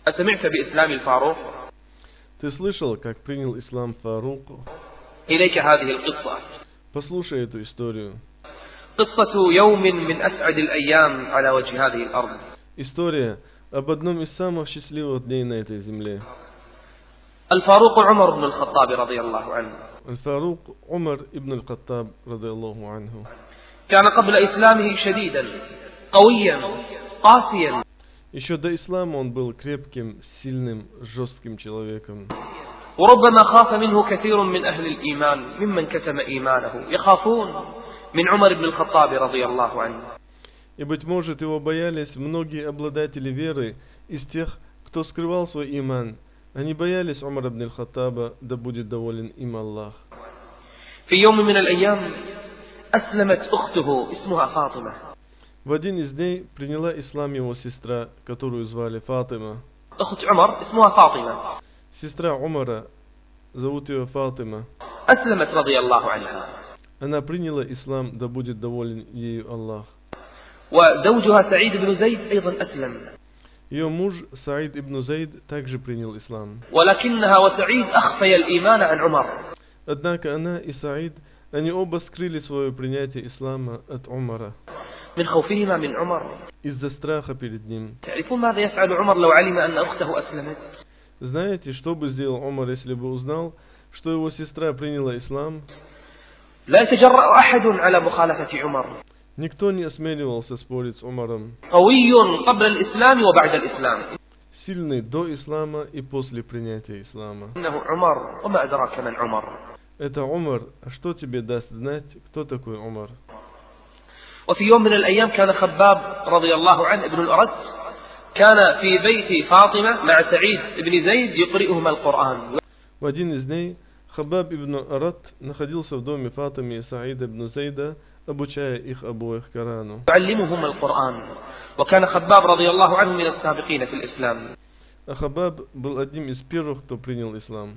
أسمعت بإسلام الفاروق؟ Ты слышал, как принял ислам Фарук? إليك هذه القصة. Послушай эту историю. قصة يوم من أسعد الأيام على وجه هذه الأرض. История об одном из самых счастливых дней на этой земле. الفاروق عمر بن الخطاب رضي الله عنه. الفاروق عمر ابن الخطاب رضي الله عنه. كان قبل إسلامه شديدا قويا قاسيا. Еще до ислама он был крепким, сильным, жестким человеком. وربما خاف منه كثير من أهل الإيمان ممن كتم إيمانه يخافون من عمر بن الخطاب رضي الله عنه. И, быть может, его боялись многие обладатели веры из тех, кто скрывал свой иман. Они боялись Умара ибн аль-Хаттаба, да будет доволен им Аллах. في يوم من الأيام أسلمت أخته اسمها فاطمة. В один из дней приняла ислам его сестра, которую звали Фатима. أخت عمر اسمها فاطمة. Сестра Умара, зовут ее Фатима. أسلمت رضي الله عنها. Она приняла ислам, да будет доволен ею Аллах. وزوجها سعيد بن زيد أيضا أسلم. Ее муж Саид ибн Зайд также принял ислам. ولكنها وسعيد أخفي الإيمان عن عمر. Однако она и Саид, они оба скрыли свое принятие ислама от Умара. من خوفهما من عمر. Из-за страха перед ним. تعرفون ماذا يفعل عمر لو علم أن أخته أسلمت؟ Знаете, что бы сделал Умар, если бы узнал, что его сестра приняла ислам? لا يتجرأ أحد على مخالفة عمر. Никто не осмеливался спорить с Умаром. قوي قبل الإسلام وبعد الإسلام. Сильный до ислама и после принятия ислама. إنه عمر وما أدراك من عمر. Это Умар. А что тебе даст знать, кто такой Умар? وفي يوم من الأيام كان خباب رضي الله عنه ابن الأرت كان في بيت فاطمة مع سعيد بن زيد يقرئهما القرآن. В один из дней Хабаб ибн Арат находился в доме Фатимы и Саида ибн Зайда, обучая их обоих Корану. يعلمهما القرآن. وكان خباب رضي الله عنه من السابقين في الإسلام. А Хабаб был одним из первых, кто принял ислам.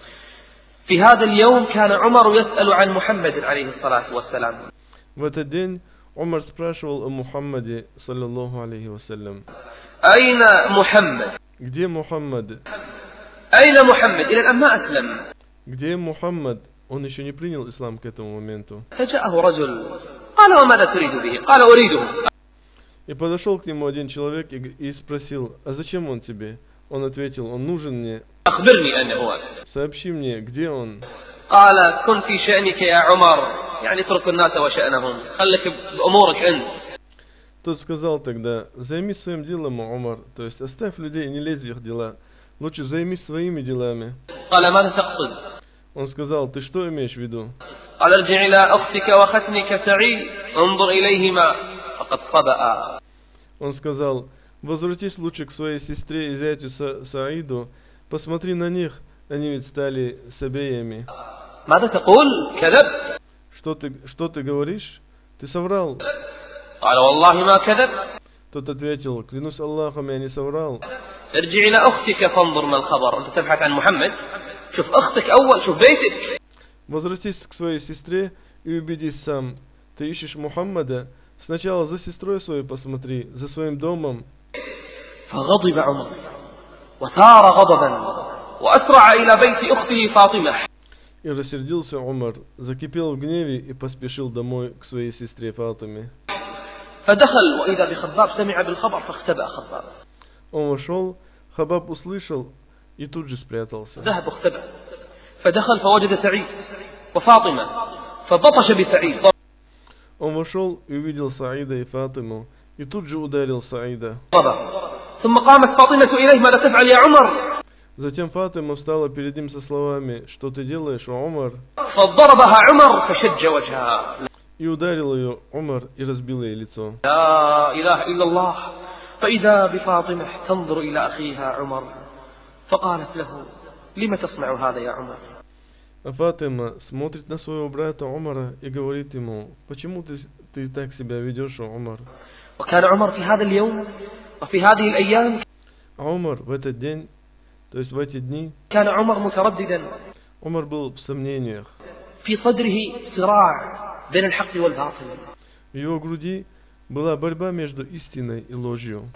في هذا اليوم كان عمر يسأل عن محمد عليه الصلاة والسلام. В этот день Умар спрашивал о Мухаммаде, саллаллаху алейхи вассалям. أين محمد؟ Где Мухаммад? أين محمد؟ إلى الآن ما أسلم. Где Мухаммад? Он еще не принял ислам к этому моменту. فجاءه رجل قال وماذا تريد به؟ قال أريده. И подошел к нему один человек и спросил, а зачем он тебе? Он ответил, он нужен мне. أخبرني أين هو. Сообщи мне, где он? قال كن في شأنك يا عمر. يعني اترك الناس وشأنهم. خلك بأمورك أنت. Тот сказал тогда, займись своим делом, Умар, то есть оставь людей, не лезь в их дела. Лучше займись своими делами. قال ماذا تقصد؟ Он сказал, ты что имеешь в виду? قال ارجع إلى أختك وختنك سعيد انظر إليهما فقد صبأ. Он сказал, возвратись лучше к своей сестре и зятю Саиду, посмотри на них, они ведь стали сабеями. ماذا تقول؟ كذبت. Что ты говоришь? Ты соврал. قال والله ما كذبت. Тот ответил, клянусь Аллахом, я не соврал. ارجع إلى أختك فانظر ما الخبر. أنت تبحث عن محمد. شوف أختك أول شوف بيتك. Возвратись к своей сестре и убедись сам. Ты ищешь Мухаммада? Сначала за сестрой своей посмотри, за своим домом. فغضب عمر وثار غضبا وأسرع إلى بيت أخته فاطمة. И рассердился Умар, закипел в гневе и поспешил домой к своей сестре Фатиме. فدخل وإذا بخباب سمع بالخبر فاختبأ خباب. Он вошел, Хабаб услышал и тут же спрятался. ذهب واختبأ. فدخل فوجد سعيد وفاطمة فبطش بسعيد. Он вошел и увидел Саида и Фатиму и тут же ударил Саида. ثم قامت فاطمة إليه ماذا تفعل يا عمر؟ Затем Фатима встала перед ним со словами, что ты делаешь, Умар? فضربها عمر فشج وجهها. И ударил ее Умар и разбил ей лицо. لا إله إلا الله. فإذا بفاطمة تنظر إلى أخيها عمر فقالت له لم تصنع هذا يا عمر؟ А Фатима смотрит на своего брата Умара и говорит ему, почему ты так себя ведешь, Умар? وكان عمر في هذا اليوم وفي هذه الأيام. А Умар в этот день, то есть в эти дни, كان عمر مترددا. Умар был в сомнениях. في صدره صراع بين الحق والباطل. В его груди была борьба между истиной и ложью.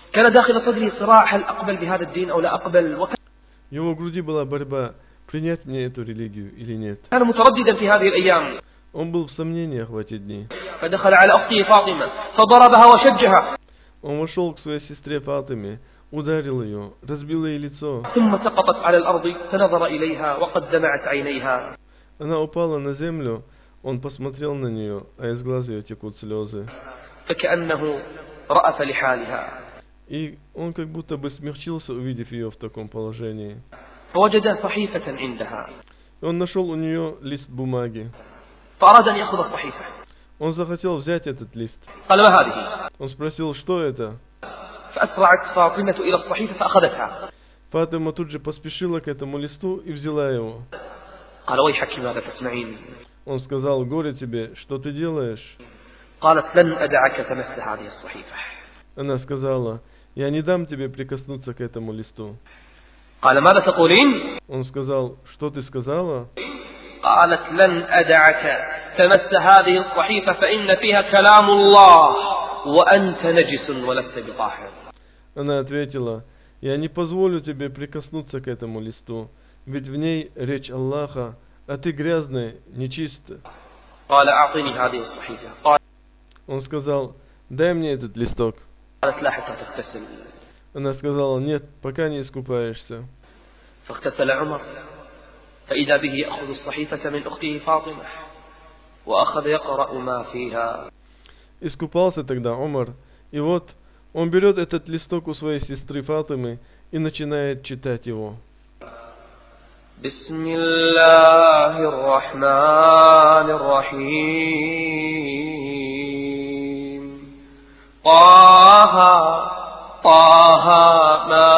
كان داخل صدره صراع هل أقبل بهذا الدين أو لا أقبل. В его груди была борьба, принять мне эту религию или нет. كان مترددا في هذه الأيام. Он был в сомнениях в эти дни. فدخل على أخته فاطمة فضربها وشجها. Он вошел к своей сестре Фатиме, ударил ее, разбил ей лицо. ثم سقطت على الأرض فنظر إليها وقد دمعت عينيها. Она упала на землю, он посмотрел на нее, а из глаз ее текут слезы. فكأنه رأف لحالها. И он как будто бы смягчился, увидев ее в таком положении. فوجد صحيفة عندها. И он нашел у нее лист бумаги. فأراد أن يأخذ الصحيفة. Он захотел взять этот лист. قال ما هذه؟ Он спросил, что это? فأسرعت فاطمة إلى الصحيفة فأخذتها. Фатима тут же поспешила к этому листу и взяла его. قال ويحك ماذا تصنعين؟ Он сказал, горе тебе, что ты делаешь? قالت لن أدعك تمس هذه الصحيفة. Она сказала, я не дам тебе прикоснуться к этому листу. قال ماذا تقولين؟ Он сказал, что ты сказала? قالت لن أدعك تمس هذه الصحيفة فإن فيها كلام الله وأنت نجس ولست بطاهر. Она ответила, я не позволю тебе прикоснуться к этому листу, ведь в ней речь Аллаха, а ты грязный, нечист. قال أعطني هذه الصحيفة. قال Он сказал, дай мне этот листок. قالت لا حتى تغتسل. Она сказала, нет, пока не искупаешься. فاغتسل عمر فإذا به يأخذ الصحيفة من أخته فاطمة وأخذ يقرأ ما فيها. Искупался тогда Умар, и вот он берет этот листок у своей сестры Фатимы и начинает читать его. بسم الله الرحمن الرحيم طه طه ما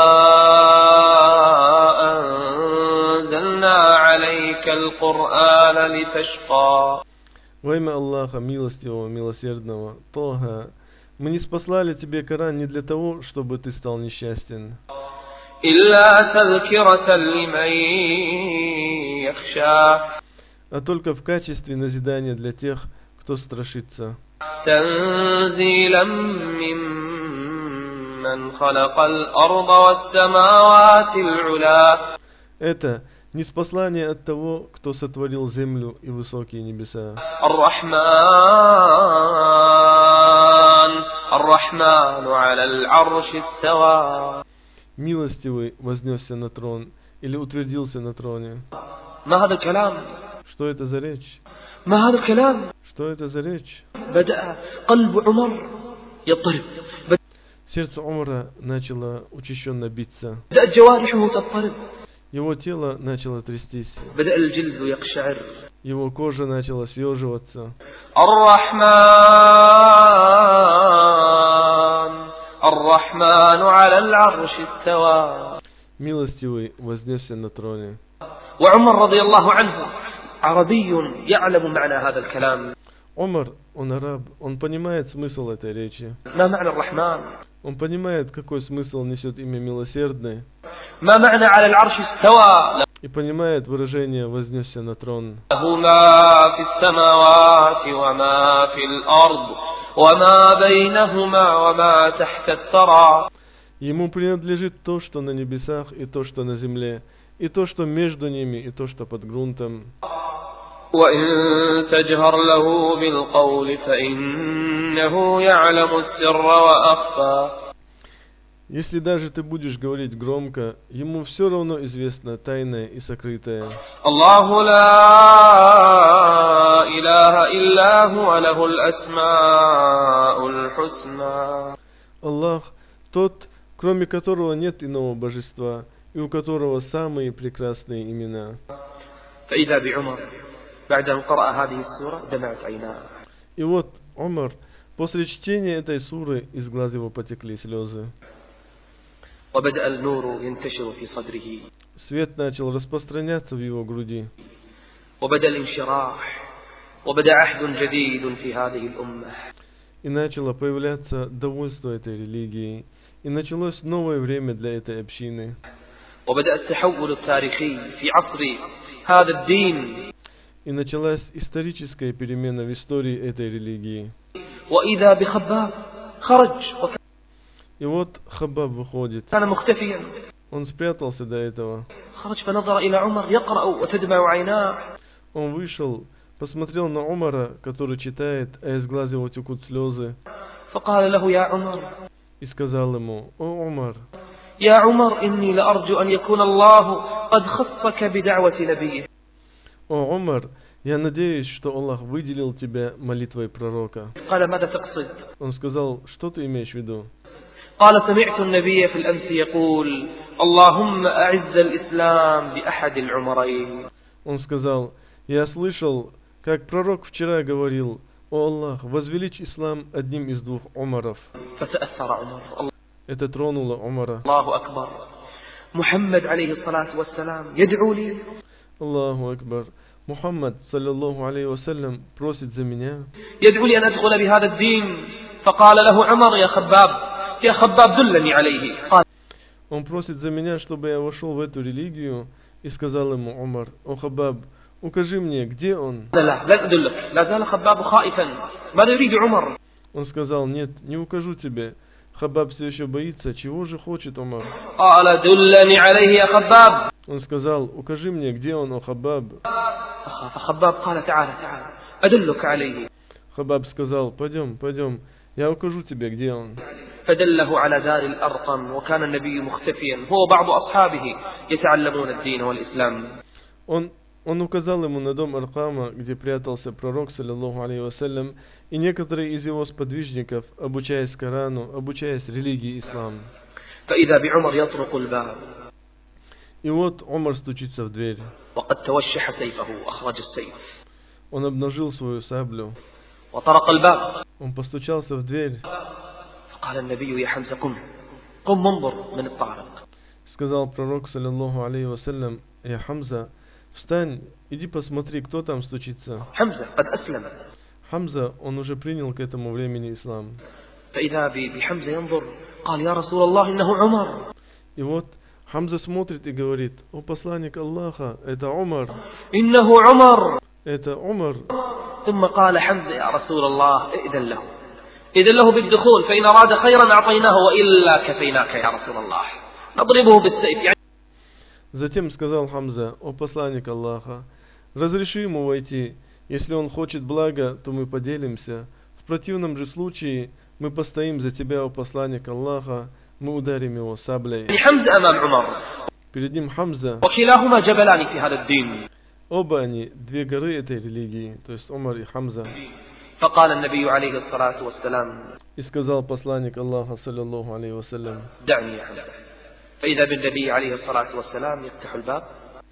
أنزلنا عليك القرآن لتشقى. Во имя Аллаха, милостивого, милосердного, Тога, мы не спаслали тебе Коран не для того, чтобы ты стал несчастен, إلا تذكرة لمن يخشى. а только в качестве назидания для тех, кто страшится. تنزيلا ممن خلق الأرض والسماوات العلا. Это ниспослание от того, кто сотворил землю и высокие небеса. الرحمن على العرش استوى. Милостивый вознесся на трон или утвердился на троне. ما هذا الكلام؟ Что это за речь? ما هذا الكلام؟ Что это за речь? بدأ قلب عمر يضطرب. Сердце Умара начало учащенно биться. بدأت جوارحه تضطرب. Его тело начало трястись. بدأ الجلد يقشعر. Его кожа начала съеживаться. الرحمن على العرش استوى. Милостивый вознесся на троне. وعمر رضي الله عنه عربي يعلم معنى هذا الكلام. Умар, он араб, он понимает смысл этой речи. ما معنى الرحمن؟ Он понимает, какой смысл несет имя милосердный. ما معنى على العرش استوى؟ И понимает выражение вознесся на трон. له ما في السماوات وما في الأرض وما بينهما وما تحت الثرى. Ему принадлежит то, что на небесах, и то, что на земле, и то, что между ними, и то, что под грунтом. وإن تجهر له بالقول فإنه يعلم السر وأخفى. Если даже ты будешь говорить громко, ему все равно известно тайное и сокрытое. الله لا إله إلا هو له الأسماء الحسنى. Аллах, тот, кроме которого нет иного божества, и у которого самые прекрасные имена. فإذا بعمر بعد أن قرأ هذه السورة دمعت عيناه. И вот Умар, после чтения этой суры, из глаз его потекли слезы. وبدأ النور ينتشر في صدره. Свет начал распространяться в его груди. وبدأ الانشراح وبدأ عهد جديد في هذه الأمة. И начало появляться довольство этой религией. И началось новое время для этой общины. وبدأ التحول التاريخي في عصر هذا الدين. И началась историческая перемена в истории этой религии. وإذا بخباب خرج. И вот Хаббаб выходит. كان مختفيا. Он спрятался до этого. خرج فنظر إلى عمر يقرأ وتدمع عيناه. Он вышел, посмотрел на Умара, который читает, а из глаз его текут слезы, فقال له يا عمر и сказал ему: «О, Умар, يا عمر إني لأرجو أن يكون الله قد خصك بدعوة نبيه. о, Умар, я надеюсь, что Аллах выделил тебя молитвой пророка». قال ماذا تقصد؟ Он сказал: «Что ты имеешь в виду?» قال سمعت النبي في الأمس يقول اللهم أعز الإسلام بأحد العمرين. Он сказал: «Я слышал, как пророк вчера говорил: о Аллах, возвеличь ислам одним из двух Умаров». فتأثر عمر. Это тронуло Умара. الله أكبر. محمد عليه الصلاة والسلام يدعو لي. Аллаху Акбар. Мухаммад, саллиллаху алейхи вассалям, просит за меня. يدعو لي أن أدخل بهذا الدين. فقال له عمر يا خباب دلني عليه. قال Он просит за меня, чтобы я вошел в эту религию, и сказал ему Умар: «О Хаббаб, укажи мне, где он?» لا لن أدلك. لا زال خباب خائفا. ماذا يريد عمر؟ Он сказал: «Нет, не укажу тебе». Хаббаб все еще боится. Чего же хочет Умар? قال دلني عليه يا خباب. Он сказал: «Укажи мне, где он, о Хаббаб». فخباب قال تعال أدلك عليه. Хаббаб сказал: «Пойдем, пойдем, я укажу тебе, где он». فدله على دار الأرقم وكان النبي مختفيا هو بعض أصحابه يتعلمون الدين والإسلام. Он указал ему на дом Аркама, где прятался пророк, саллиллаху алейхи вассалям, и некоторые из его сподвижников, обучаясь Корану, обучаясь религии ислам. فإذا بعمر يطرق الباب. И вот Умар стучится в дверь. وقد توشح سيفه أخرج السيف. Он обнажил свою саблю. وطرق الباب. Он постучался в дверь. فقال النبي يا حمزة قم انظر من الطارق. Сказал пророк, саллиллаху алейхи вассалям: «Я Хамза, встань, иди посмотри, кто там стучится». حمزة قد أسلم. Хамза, он уже принял к этому времени ислам. فإذا بحمزة ينظر قال يا رسول الله إنه عمر. И вот Хамза смотрит и говорит: «О посланник Аллаха, это Умар». إنه عمر. Это Умар. ثم قال حمزة يا رسول الله إذن له بالدخول فإن أراد خيرا أعطيناه وإلا كفيناك يا رسول الله نضربه بالسيف. Затем сказал Хамза: «О посланник Аллаха, разреши ему войти. Если он хочет блага, то мы поделимся. В противном же случае мы постоим за тебя, о посланник Аллаха, мы ударим его саблей». Перед ним Хамза. وكلاهما جبلان في هذا الدين. Оба они две горы этой религии, то есть Умар и Хамза. فقال النبي عليه الصلاة والسلام. И сказал посланник Аллаха, саллиллаху алейхи вассалям: دعني يا حمزة. فإذا بالنبي عليه الصلاة والسلام يفتح الباب.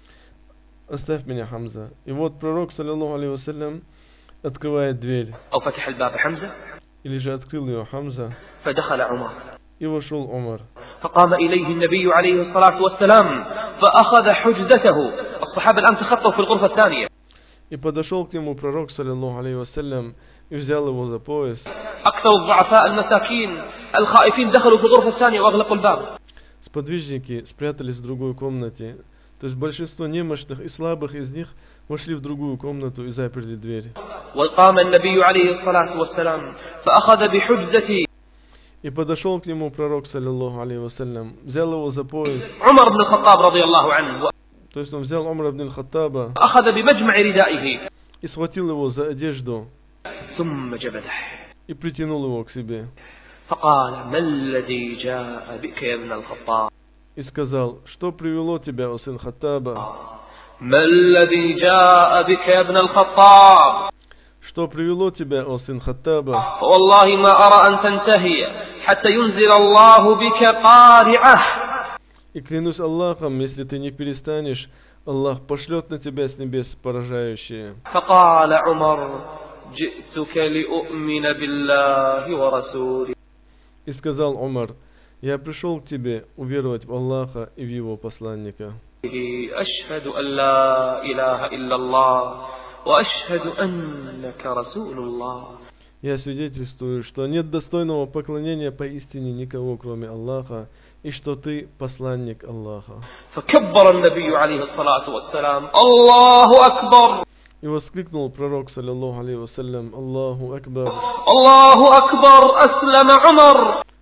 Оставь меня, Хамза. И вот пророк, саллиллаху алейхи вассалям, открывает дверь. أو فتح الباب حمزة. Или же открыл ее Хамза. فدخل عمر. И вошел Умар. فقام إليه النبي عليه الصلاة والسلام فأخذ حجزته. الصحابة الآن تخطوا في الغرفة الثانية. И подошел к нему пророк, саллиллаху алейхи вассалям, и взял его за пояс. أكثر الضعفاء المساكين الخائفين دخلوا في الغرفة الثانية وأغلقوا الباب. Сподвижники спрятались в другой комнате. То есть большинство немощных и слабых из них вошли в другую комнату и заперли дверь. وقام النبي عليه الصلاة والسلام فأخذ بحجزته. И подошел к нему пророк, саллиллаху алейхи вассалям, взял его за пояс. عمر بن الخطاب رضي الله عنه. То есть он взял Умар ибн аль-Хаттаба أخذ بمجمع ردائه. и схватил его за одежду ثم جبده. и притянул его к себе. فقال ما الذي جاء بك يا ابن الخطاب. И сказал: «Что привело тебя, о сын Хаттаба?» ما الذي جاء بك يا ابن الخطاب. «Что привело тебя, о сын Хаттаба?» والله ما أرى أن تنتهي حتى ينزل الله بك قارعة. И клянусь Аллахом, если ты не перестанешь, Аллах пошлет на тебя с небес поражающее. فقال عمر جئتك لأؤمن بالله ورسوله. И сказал Умар: «Я пришел к тебе уверовать в Аллаха и в его посланника». أشهد أن لا إله إلا الله وأشهد أنك رسول الله. Я свидетельствую, что нет достойного поклонения поистине никого, кроме Аллаха, и что ты посланник Аллаха. فكبر النبي عليه الصلاة والسلام الله أكبر. И воскликнул пророк, саллиллаху алейхи вассалям: «Аллаху Акбар! الله أكبر. أسلم عمر.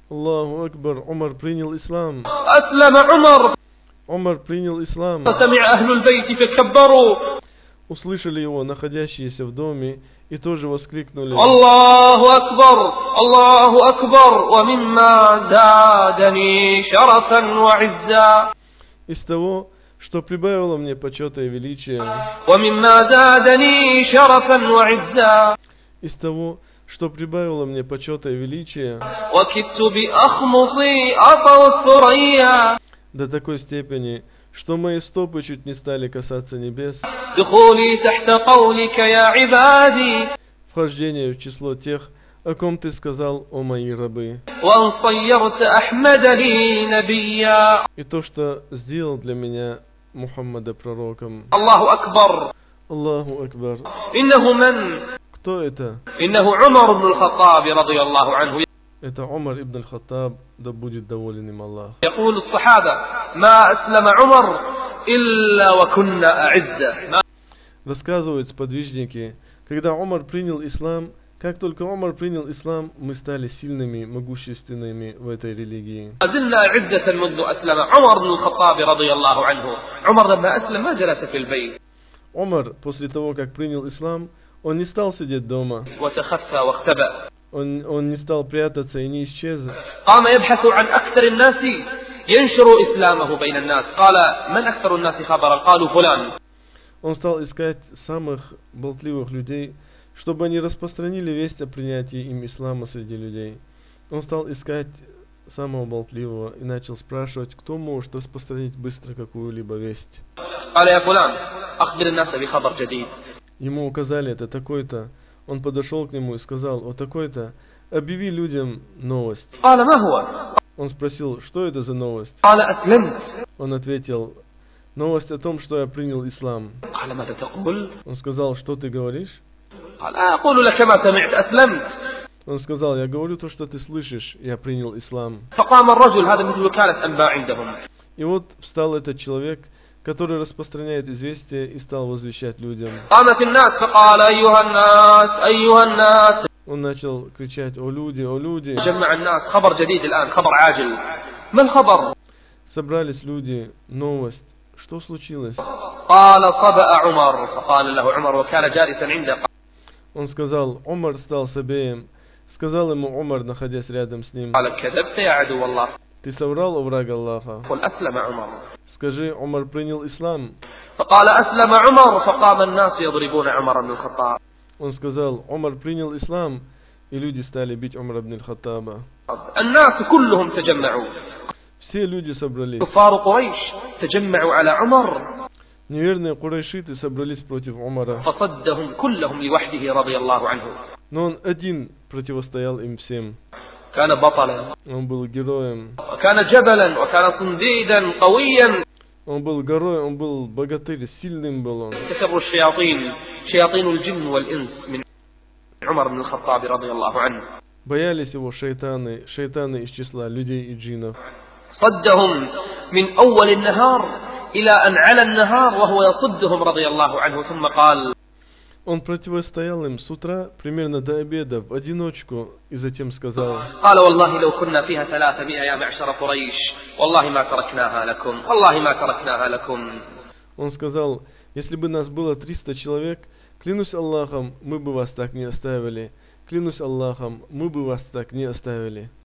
Аллаху Акбар, Умар принял ислам. أسلم عمر Умар принял ислам. فسمع أهل البيت فكبروا Услышали его находящиеся в доме и тоже воскликнули: الله أكبر الله أكبر ومما زادني شرفا وعزا из того, что прибавило мне почета и величия, ومما زادني شرفا وعزا из того, что прибавило мне почета и величия, وكدت بأخمصي أطأ الثريا до такой степени, что мои стопы чуть не стали касаться небес, دخولي تحت قولك يا عبادي вхождение в число тех, о ком ты сказал, о мои рабы, وأن صيرت أحمد لي نبيا и то, что сделал для меня Мухаммада пророком. الله أكبر Аллаху Акбар. إنه من Кто это? إنه عمر بن الخطاب رضي الله عنه Это Умар ибн Хаттаб, да будет доволен им Аллах. يقول الصحابة ما أسلم عمر إلا وكنا أعزة Рассказывают сподвижники, когда Умар принял ислам, как только Умар принял ислам, мы стали сильными, могущественными в этой религии. ما زلنا أعزة منذ أسلم عمر بن الخطاب رضي الله عنه عمر لما أسلم ما جلس في البيت Умар, после того, как принял ислам, он не стал сидеть дома, وتخفى واختبأ он не стал прятаться и не исчез. قام يبحث عن أكثر الناس ينشر إسلامه بين الناس قال من أكثر الناس خبرا قالوا فلان Он стал искать самых болтливых людей, чтобы они распространили весть о принятии им ислама среди людей. Он стал искать самого болтливого и начал спрашивать, кто может распространить быстро какую-либо весть. قال يا فلان أخبر الناس بخبر جديد Ему указали, это такой-то. Он подошел к нему и сказал, о такой-то, объяви людям новость. قال ما هو Он спросил, что это за новость? قال أسلمت Он ответил, новость о том, что я принял ислам. قال ماذا تقول Он сказал, что ты говоришь? قال أقول لك ما سمعت أسلمت Он сказал, я говорю то, что ты слышишь, я принял ислам. فقام الرجل هذا مثل وكالة أنباء عندهم И вот встал этот человек, который распространяет известие и стал возвещать людям. قام في الناس فقال أيها الناس أيها الناس Он начал кричать, о люди, о люди. جمع الناس خبر جديد الآن خبر عاجل ما الخبر Собрались люди, новость. Что случилось? قال صبأ عمر فقال له عمر وكان جالسا عنده Он сказал, Умар стал сабеем. Сказал ему Умар, находясь рядом с ним, قال كذبت يا عدو الله ты соврал, о враг Аллаха. قل أسلم عمر Скажи, Умар принял ислам. فقال أسلم عمر فقام الناس يضربون عمر بن الخطاب Он сказал, Умар принял ислам, и люди стали бить Умар ибн Хаттаба. الناس كلهم تجمعوا Все люди собрались. كفار قريش تجمعوا على عمر Неверные курайшиты собрались против Умара, فصدهم كلهم لوحده رضي الله عنه но он один противостоял им всем. كان بطلا Он был героем, وكان جبلا وكان صنديدا قويا он был горой, он был богатырь, сильным был он. كسروا الشياطين شياطين الجن والإنس من عمر بن الخطاب رضي الله عنه Боялись его шайтаны из числа людей и джиннов. صدهم من أول النهار إلى أن على النهار وهو يصدهم رضي الله عنه ثم قال Он противостоял им с утра, примерно до обеда, в одиночку, и затем сказал, قال والله لو كنا فيها 300 يا معشر قريش والله ما تركناها لكم والله ما تركناها لكم он сказал, если бы нас было 300 человек, клянусь Аллахом, мы бы вас так не оставили. Клянусь Аллахом, мы бы вас так не оставили.